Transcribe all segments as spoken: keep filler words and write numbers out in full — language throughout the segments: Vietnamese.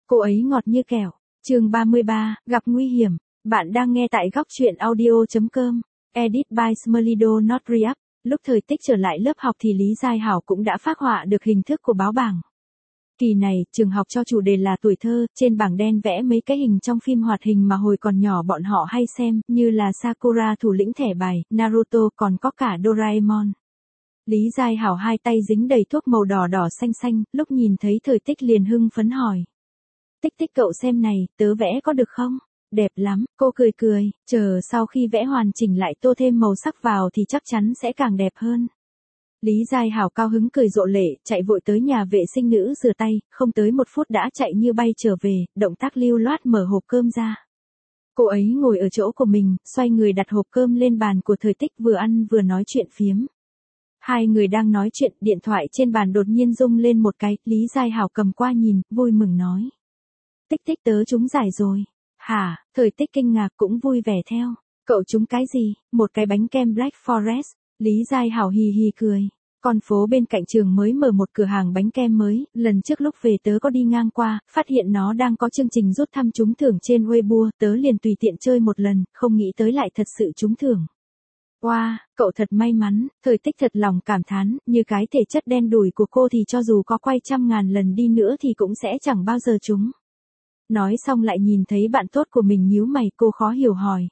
Cô ấy ngọt như kẹo. Chương ba mươi ba, gặp nguy hiểm. Bạn đang nghe tại góc truyện audio chấm com. Edit by Smelido Not React. Lúc Thời Tích trở lại lớp học thì Lý Giai Hảo cũng đã phác họa được hình thức của báo bảng. Kỳ này, trường học cho chủ đề là tuổi thơ, trên bảng đen vẽ mấy cái hình trong phim hoạt hình mà hồi còn nhỏ bọn họ hay xem, như là Sakura thủ lĩnh thẻ bài, Naruto, còn có cả Doraemon. Lý Giai Hảo hai tay dính đầy thuốc màu đỏ đỏ xanh xanh, lúc nhìn thấy Thời Tích liền hưng phấn hỏi. Tích Tích cậu xem này, tớ vẽ có được không? Đẹp lắm, cô cười cười, chờ sau khi vẽ hoàn chỉnh lại tô thêm màu sắc vào thì chắc chắn sẽ càng đẹp hơn. Lý Giai Hảo cao hứng cười rộ lệ, chạy vội tới nhà vệ sinh nữ rửa tay, không tới một phút đã chạy như bay trở về, động tác lưu loát mở hộp cơm ra. Cô ấy ngồi ở chỗ của mình, xoay người đặt hộp cơm lên bàn của Thời Tích, vừa ăn vừa nói chuyện phiếm. Hai người đang nói chuyện, điện thoại trên bàn đột nhiên rung lên một cái, Lý Giai Hảo cầm qua nhìn, vui mừng nói. Tích Tích tớ trúng giải rồi. Hả? Thời Tích kinh ngạc cũng vui vẻ theo. Cậu trúng cái gì? Một cái bánh kem Black Forest. Lý Giai Hảo hì hì cười. Con phố bên cạnh trường mới mở một cửa hàng bánh kem mới, lần trước lúc về tớ có đi ngang qua, phát hiện nó đang có chương trình rút thăm trúng thưởng trên Weibo, tớ liền tùy tiện chơi một lần, không nghĩ tới lại thật sự trúng thưởng. Wow, cậu thật may mắn. Thời Tích thật lòng cảm thán, như cái thể chất đen đủi của cô thì cho dù có quay trăm ngàn lần đi nữa thì cũng sẽ chẳng bao giờ trúng. Nói xong lại nhìn thấy bạn tốt của mình nhíu mày, cô khó hiểu hỏi.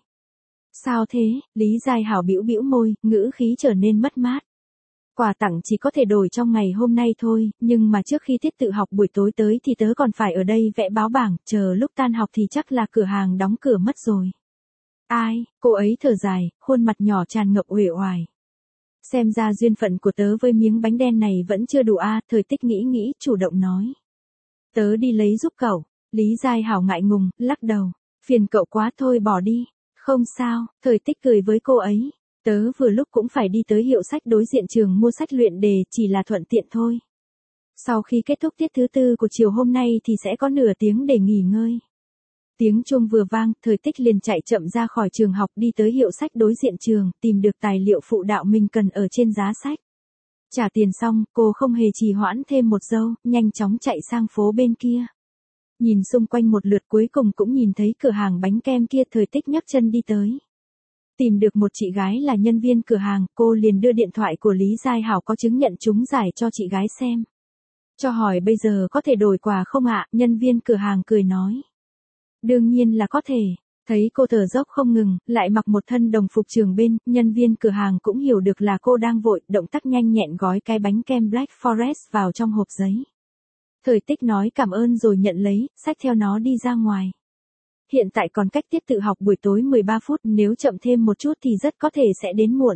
Sao thế? Lý Giai Hảo bĩu bĩu môi, ngữ khí trở nên mất mát. Quà tặng chỉ có thể đổi trong ngày hôm nay thôi, nhưng mà trước khi tiết tự học buổi tối tới thì tớ còn phải ở đây vẽ báo bảng, chờ lúc tan học thì chắc là cửa hàng đóng cửa mất rồi. Ai? Cô ấy thở dài, khuôn mặt nhỏ tràn ngập uể oải. Xem ra duyên phận của tớ với miếng bánh đen này vẫn chưa đủ a. Thời Tích nghĩ nghĩ, chủ động nói. Tớ đi lấy giúp cậu. Lý Giai Hảo ngại ngùng, lắc đầu. Phiền cậu quá thôi bỏ đi. Không sao, Thời Tích cười với cô ấy. Tớ vừa lúc cũng phải đi tới hiệu sách đối diện trường mua sách luyện đề, chỉ là thuận tiện thôi. Sau khi kết thúc tiết thứ tư của chiều hôm nay thì sẽ có nửa tiếng để nghỉ ngơi. Tiếng chuông vừa vang, Thời Tích liền chạy chậm ra khỏi trường học đi tới hiệu sách đối diện trường, tìm được tài liệu phụ đạo mình cần ở trên giá sách. Trả tiền xong, cô không hề trì hoãn thêm một giây, nhanh chóng chạy sang phố bên kia. Nhìn xung quanh một lượt cuối cùng cũng nhìn thấy cửa hàng bánh kem kia, Thời Tích nhấc chân đi tới. Tìm được một chị gái là nhân viên cửa hàng, cô liền đưa điện thoại của Lý Giai Hảo có chứng nhận trúng giải cho chị gái xem. Cho hỏi bây giờ có thể đổi quà không ạ? Nhân viên cửa hàng cười nói. Đương nhiên là có thể. Thấy cô thở dốc không ngừng, lại mặc một thân đồng phục trường bên, nhân viên cửa hàng cũng hiểu được là cô đang vội, động tác nhanh nhẹn gói cái bánh kem Black Forest vào trong hộp giấy. Thời Tích nói cảm ơn rồi nhận lấy, xách theo nó đi ra ngoài. Hiện tại còn cách tiết tự học buổi tối mười ba phút, nếu chậm thêm một chút thì rất có thể sẽ đến muộn.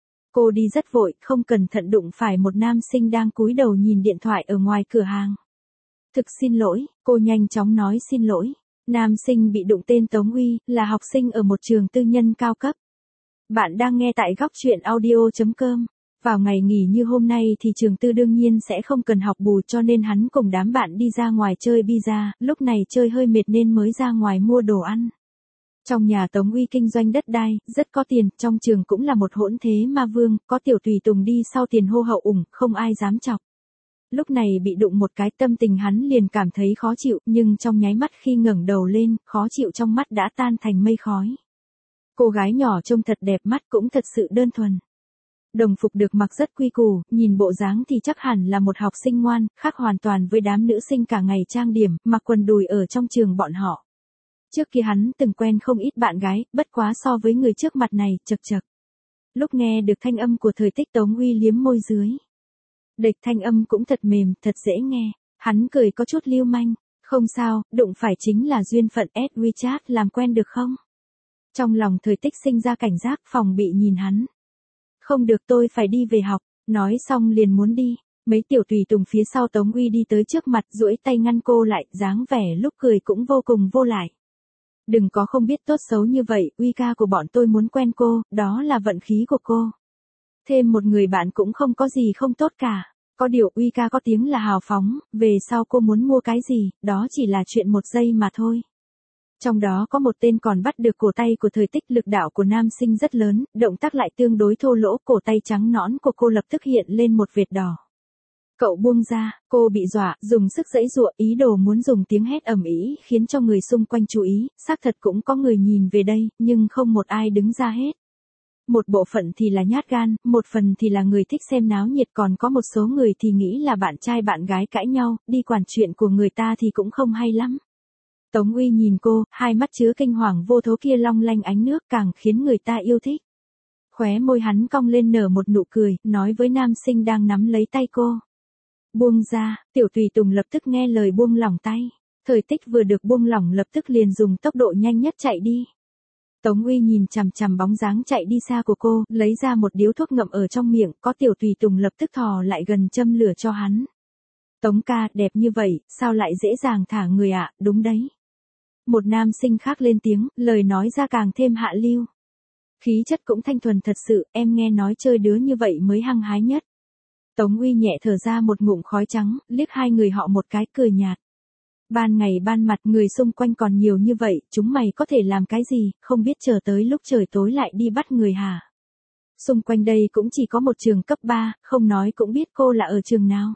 Cô đi rất vội, không cẩn thận đụng phải một nam sinh đang cúi đầu nhìn điện thoại ở ngoài cửa hàng. Thực xin lỗi, cô nhanh chóng nói xin lỗi. Nam sinh bị đụng tên Tống Uy, là học sinh ở một trường tư nhân cao cấp. Bạn đang nghe tại góc truyện audio chấm com. Vào ngày nghỉ như hôm nay thì trường tư đương nhiên sẽ không cần học bù, cho nên hắn cùng đám bạn đi ra ngoài chơi pizza, lúc này chơi hơi mệt nên mới ra ngoài mua đồ ăn. Trong nhà Tống Uy kinh doanh đất đai, rất có tiền, trong trường cũng là một hỗn thế ma vương, có tiểu tùy tùng đi sau tiền hô hậu ủng, không ai dám chọc. Lúc này bị đụng một cái, tâm tình hắn liền cảm thấy khó chịu, nhưng trong nháy mắt khi ngẩng đầu lên, khó chịu trong mắt đã tan thành mây khói. Cô gái nhỏ trông thật đẹp mắt, cũng thật sự đơn thuần. Đồng phục được mặc rất quy củ, nhìn bộ dáng thì chắc hẳn là một học sinh ngoan, khác hoàn toàn với đám nữ sinh cả ngày trang điểm, mặc quần đùi ở trong trường bọn họ. Trước kia hắn từng quen không ít bạn gái, bất quá so với người trước mặt này, chật chật. Lúc nghe được thanh âm của Thời Tích, Tống Uy liếm môi dưới. Địch thanh âm cũng thật mềm, thật dễ nghe. Hắn cười có chút lưu manh. Không sao, đụng phải chính là duyên phận. Add WeChat làm quen được không? Trong lòng Thời Tích sinh ra cảnh giác, phòng bị nhìn hắn. Không được, tôi phải đi về học. Nói xong liền muốn đi. Mấy tiểu tùy tùng phía sau Tống Uy đi tới trước mặt, duỗi tay ngăn cô lại, dáng vẻ lúc cười cũng vô cùng vô lại. Đừng có không biết tốt xấu như vậy, Uy ca của bọn tôi muốn quen cô, đó là vận khí của cô. Thêm một người bạn cũng không có gì không tốt cả. Có điều Uy ca có tiếng là hào phóng, về sau cô muốn mua cái gì, đó chỉ là chuyện một giây mà thôi. Trong đó có một tên còn bắt được cổ tay của Thời Tích, lực đạo của nam sinh rất lớn, động tác lại tương đối thô lỗ, cổ tay trắng nõn của cô lập tức hiện lên một vệt đỏ. Cậu buông ra, cô bị dọa, dùng sức giãy giụa, ý đồ muốn dùng tiếng hét ầm ĩ khiến cho người xung quanh chú ý, xác thật cũng có người nhìn về đây, nhưng không một ai đứng ra hết. Một bộ phận thì là nhát gan, một phần thì là người thích xem náo nhiệt, còn có một số người thì nghĩ là bạn trai bạn gái cãi nhau, đi quản chuyện của người ta thì cũng không hay lắm. Tống Uy nhìn cô, hai mắt chứa kinh hoàng vô thố kia long lanh ánh nước càng khiến người ta yêu thích. Khóe môi hắn cong lên nở một nụ cười, nói với nam sinh đang nắm lấy tay cô. Buông ra, Tiểu Tùy Tùng lập tức nghe lời buông lỏng tay. Thời Tích vừa được buông lỏng lập tức liền dùng tốc độ nhanh nhất chạy đi. Tống Uy nhìn chằm chằm bóng dáng chạy đi xa của cô, lấy ra một điếu thuốc ngậm ở trong miệng, có Tiểu Tùy Tùng lập tức thò lại gần châm lửa cho hắn. Tống ca, đẹp như vậy, sao lại dễ dàng thả người ạ, đúng đấy. Một nam sinh khác lên tiếng, lời nói ra càng thêm hạ lưu. Khí chất cũng thanh thuần thật sự, em nghe nói chơi đứa như vậy mới hăng hái nhất. Tống Uy nhẹ thở ra một ngụm khói trắng, liếc hai người họ một cái cười nhạt. Ban ngày ban mặt người xung quanh còn nhiều như vậy, chúng mày có thể làm cái gì, không biết chờ tới lúc trời tối lại đi bắt người hả? Xung quanh đây cũng chỉ có một trường cấp ba, không nói cũng biết cô là ở trường nào.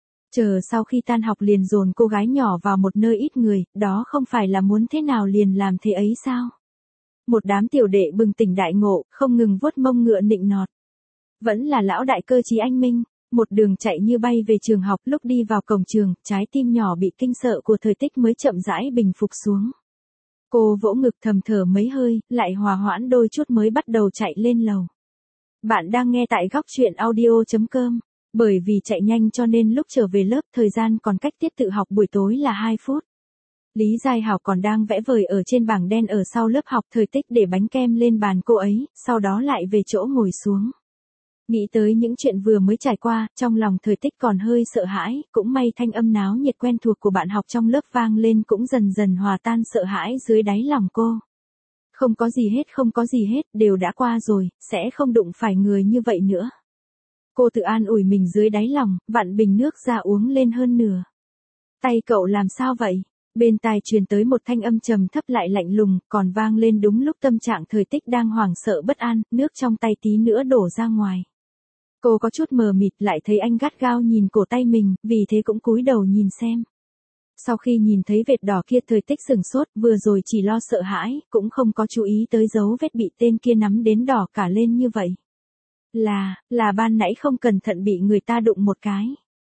Chờ sau khi tan học liền dồn cô gái nhỏ vào một nơi ít người, đó không phải là muốn thế nào liền làm thế ấy sao? Một đám tiểu đệ bừng tỉnh đại ngộ, không ngừng vuốt mông ngựa nịnh nọt. Vẫn là lão đại cơ trí anh minh. Một đường chạy như bay về trường học, lúc đi vào cổng trường, trái tim nhỏ bị kinh sợ của Thời Tích mới chậm rãi bình phục xuống. Cô vỗ ngực thầm thở mấy hơi, lại hòa hoãn đôi chút mới bắt đầu chạy lên lầu. Bạn đang nghe tại góc truyện audio chấm com. Bởi vì chạy nhanh cho nên lúc trở về lớp thời gian còn cách tiết tự học buổi tối là hai phút. Lý Giai Hảo còn đang vẽ vời ở trên bảng đen ở sau lớp học. Thời Tích để bánh kem lên bàn cô ấy, sau đó lại về chỗ ngồi xuống. Nghĩ tới những chuyện vừa mới trải qua, trong lòng Thời Tích còn hơi sợ hãi, cũng may thanh âm náo nhiệt quen thuộc của bạn học trong lớp vang lên cũng dần dần hòa tan sợ hãi dưới đáy lòng cô. Không có gì hết, không có gì hết, đều đã qua rồi, sẽ không đụng phải người như vậy nữa. Cô tự an ủi mình dưới đáy lòng, vặn bình nước ra uống lên hơn nửa. Tay cậu làm sao vậy? Bên tai truyền tới một thanh âm trầm thấp lại lạnh lùng, còn vang lên đúng lúc tâm trạng Thời Tích đang hoảng sợ bất an, nước trong tay tí nữa đổ ra ngoài. Cô có chút mờ mịt lại thấy anh gắt gao nhìn cổ tay mình, vì thế cũng cúi đầu nhìn xem. Sau khi nhìn thấy vệt đỏ kia Thời Tích sửng sốt, vừa rồi chỉ lo sợ hãi, cũng không có chú ý tới dấu vết bị tên kia nắm đến đỏ cả lên như vậy. Là, là ban nãy không cẩn thận bị người ta đụng một cái.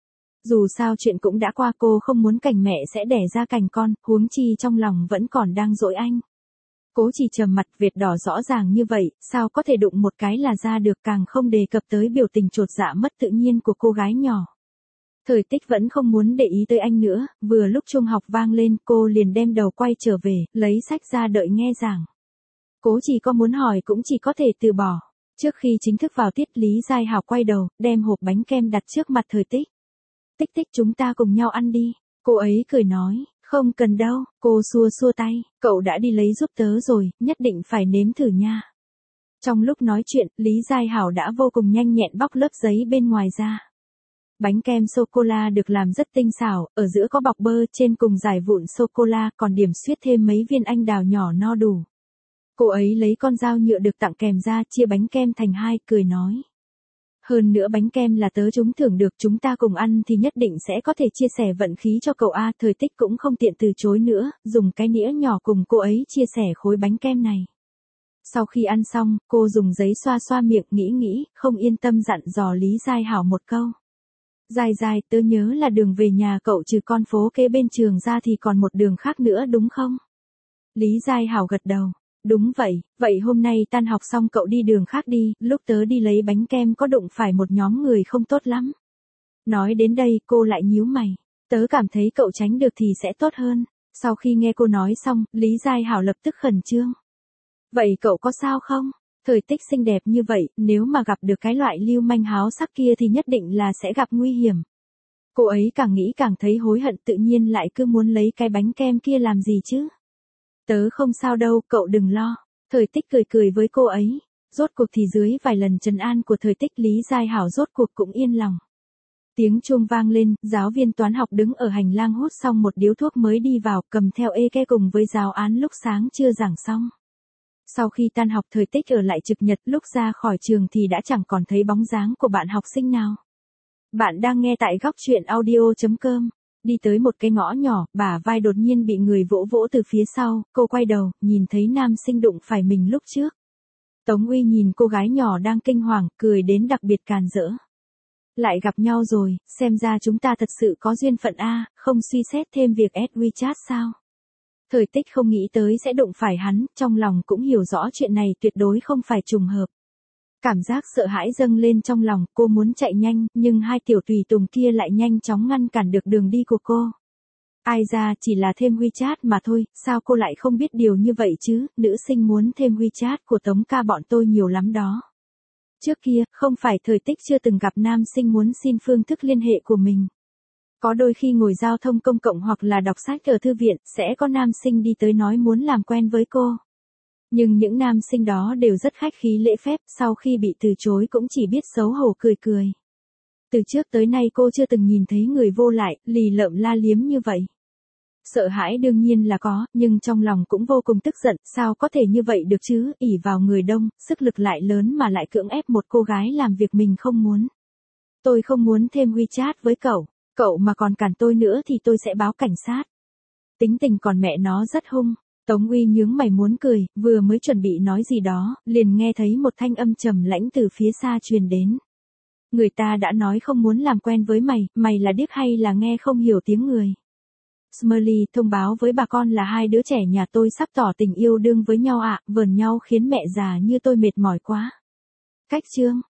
Dù sao chuyện cũng đã qua, cô không muốn cành mẹ sẽ đẻ ra cành con, huống chi trong lòng vẫn còn đang dỗi anh. Cố chỉ trầm mặt, vệt đỏ rõ ràng như vậy, sao có thể đụng một cái là ra được, càng không đề cập tới biểu tình chột dạ mất tự nhiên của cô gái nhỏ. Thời Tích vẫn không muốn để ý tới anh nữa, vừa lúc chuông học vang lên cô liền đem đầu quay trở về, lấy sách ra đợi nghe giảng. Cố chỉ có muốn hỏi cũng chỉ có thể từ bỏ. Trước khi chính thức vào tiết, Lý Giai Hảo quay đầu, đem hộp bánh kem đặt trước mặt Thời Tích. Tích Tích, chúng ta cùng nhau ăn đi. Cô ấy cười nói. Không cần đâu, cô xua xua tay, cậu đã đi lấy giúp tớ rồi, nhất định phải nếm thử nha. Trong lúc nói chuyện, Lý Giai Hảo đã vô cùng nhanh nhẹn bóc lớp giấy bên ngoài ra. Bánh kem sô-cô-la được làm rất tinh xảo, ở giữa có bọc bơ, trên cùng giải vụn sô-cô-la, còn điểm xuyết thêm mấy viên anh đào nhỏ no đủ. Cô ấy lấy con dao nhựa được tặng kèm ra, chia bánh kem thành hai, cười nói. Hơn nữa bánh kem là tớ trúng thưởng được, chúng ta cùng ăn thì nhất định sẽ có thể chia sẻ vận khí cho cậu a. Thời Tích cũng không tiện từ chối nữa, dùng cái nĩa nhỏ cùng cô ấy chia sẻ khối bánh kem này. Sau khi ăn xong, cô dùng giấy xoa xoa miệng, nghĩ nghĩ, không yên tâm dặn dò Lý Giai Hảo một câu. Giai Giai, tớ nhớ là đường về nhà cậu trừ con phố kế bên trường ra thì còn một đường khác nữa đúng không? Lý Giai Hảo gật đầu. Đúng vậy, vậy hôm nay tan học xong cậu đi đường khác đi, lúc tớ đi lấy bánh kem có đụng phải một nhóm người không tốt lắm. Nói đến đây cô lại nhíu mày, tớ cảm thấy cậu tránh được thì sẽ tốt hơn. Sau khi nghe cô nói xong, Lý Giai Hảo lập tức khẩn trương. Vậy cậu có sao không? Thời Tích xinh đẹp như vậy, nếu mà gặp được cái loại lưu manh háo sắc kia thì nhất định là sẽ gặp nguy hiểm. Cô ấy càng nghĩ càng thấy hối hận, tự nhiên lại cứ muốn lấy cái bánh kem kia làm gì chứ? Tớ không sao đâu, cậu đừng lo. Thời Tích cười cười với cô ấy. Rốt cuộc thì dưới vài lần trấn an của Thời Tích, Lý Giai Hảo rốt cuộc cũng yên lòng. Tiếng chuông vang lên, giáo viên toán học đứng ở hành lang hút xong một điếu thuốc mới đi vào, cầm theo ê-ke cùng với giáo án lúc sáng chưa giảng xong. Sau khi tan học Thời Tích ở lại trực nhật, lúc ra khỏi trường thì đã chẳng còn thấy bóng dáng của bạn học sinh nào. Bạn đang nghe tại góc chuyện audio chấm com. Đi tới một cái ngõ nhỏ, bả vai đột nhiên bị người vỗ vỗ từ phía sau, cô quay đầu, nhìn thấy nam sinh đụng phải mình lúc trước. Tống Uy nhìn cô gái nhỏ đang kinh hoàng, cười đến đặc biệt càn rỡ. Lại gặp nhau rồi, xem ra chúng ta thật sự có duyên phận a, không suy xét thêm việc add WeChat sao? Thời Tích không nghĩ tới sẽ đụng phải hắn, trong lòng cũng hiểu rõ chuyện này tuyệt đối không phải trùng hợp. Cảm giác sợ hãi dâng lên trong lòng, cô muốn chạy nhanh, nhưng hai tiểu tùy tùng kia lại nhanh chóng ngăn cản được đường đi của cô. Ai ra chỉ là thêm WeChat mà thôi, sao cô lại không biết điều như vậy chứ, nữ sinh muốn thêm WeChat của Tống ca bọn tôi nhiều lắm đó. Trước kia, không phải Thời Tích chưa từng gặp nam sinh muốn xin phương thức liên hệ của mình. Có đôi khi ngồi giao thông công cộng hoặc là đọc sách ở thư viện, sẽ có nam sinh đi tới nói muốn làm quen với cô. Nhưng những nam sinh đó đều rất khách khí lễ phép, sau khi bị từ chối cũng chỉ biết xấu hổ cười cười. Từ trước tới nay cô chưa từng nhìn thấy người vô lại, lì lợm la liếm như vậy. Sợ hãi đương nhiên là có, nhưng trong lòng cũng vô cùng tức giận, sao có thể như vậy được chứ, ỷ vào người đông, sức lực lại lớn mà lại cưỡng ép một cô gái làm việc mình không muốn. Tôi không muốn thêm WeChat với cậu, cậu mà còn cản tôi nữa thì tôi sẽ báo cảnh sát. Tính tình còn mẹ nó rất hung. Tống Uy nhướng mày muốn cười, vừa mới chuẩn bị nói gì đó, liền nghe thấy một thanh âm trầm lãnh từ phía xa truyền đến. Người ta đã nói không muốn làm quen với mày, mày là điếc hay là nghe không hiểu tiếng người. Smiley thông báo với bà con là hai đứa trẻ nhà tôi sắp tỏ tình yêu đương với nhau ạ, à, vờn nhau khiến mẹ già như tôi mệt mỏi quá. Cách chương.